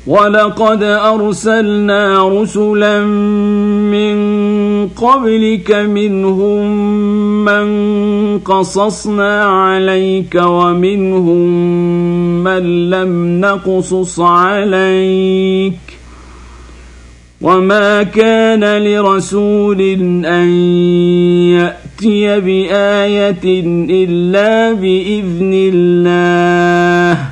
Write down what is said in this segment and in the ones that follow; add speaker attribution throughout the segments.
Speaker 1: ولقد أرسلنا رسلا من قبلك منهم من قصصنا عليك ومنهم من لم نقصص عليك وما كان لرسول أن يأتي بآية إلا بإذن الله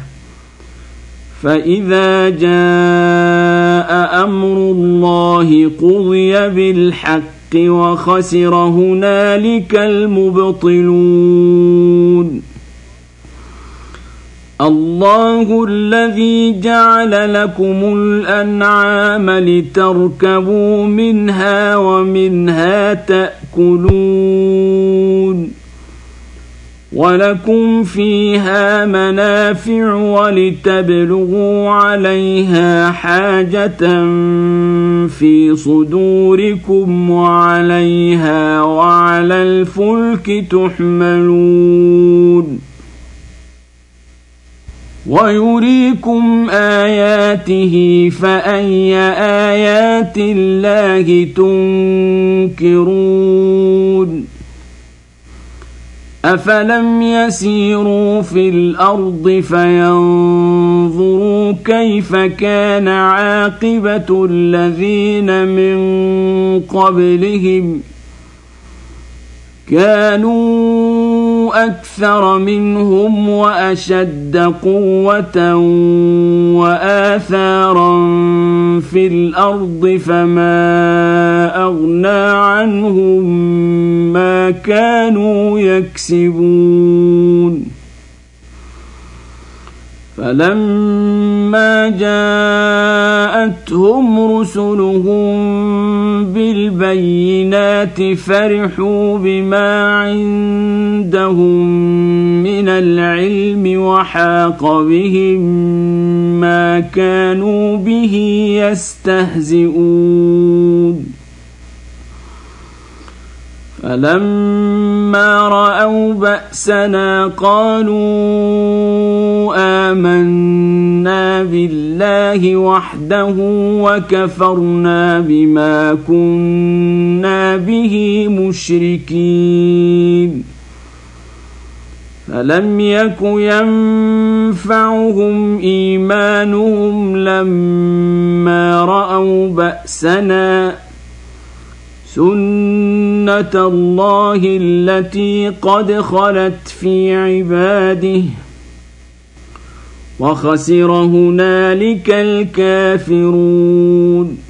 Speaker 1: فإذا جاء أمر الله قضي بالحق وخسر هنالك المبطلون الله الذي جعل لكم الأنعام لتركبوا منها ومنها تأكلون ولكم فيها منافع ولتبلغوا عليها حاجة في صدوركم وعليها وعلى الفلك تحملون ويريكم آياته فأي آيات الله تنكرون أفلم يسيروا في الأرض فينظروا كيف كان عاقبة الذين من قبلهم كانوا أكثر منهم وأشد قوة وآثارا في الأرض فما أغنى عنهم ما كانوا يكسبون فلما جاءتهم رسلهم بالبينات فرحوا بما عندهم من العلم وحاق بهم ما كانوا به يستهزئون فلما رأوا بأسنا قالوا آمنا بالله وحده وكفرنا بما كنا به مشركين فلم يك ينفعهم إيمانهم لما رأوا بأسنا سنة الله التي قد خلت في عباده وخسر هنالك الكافرون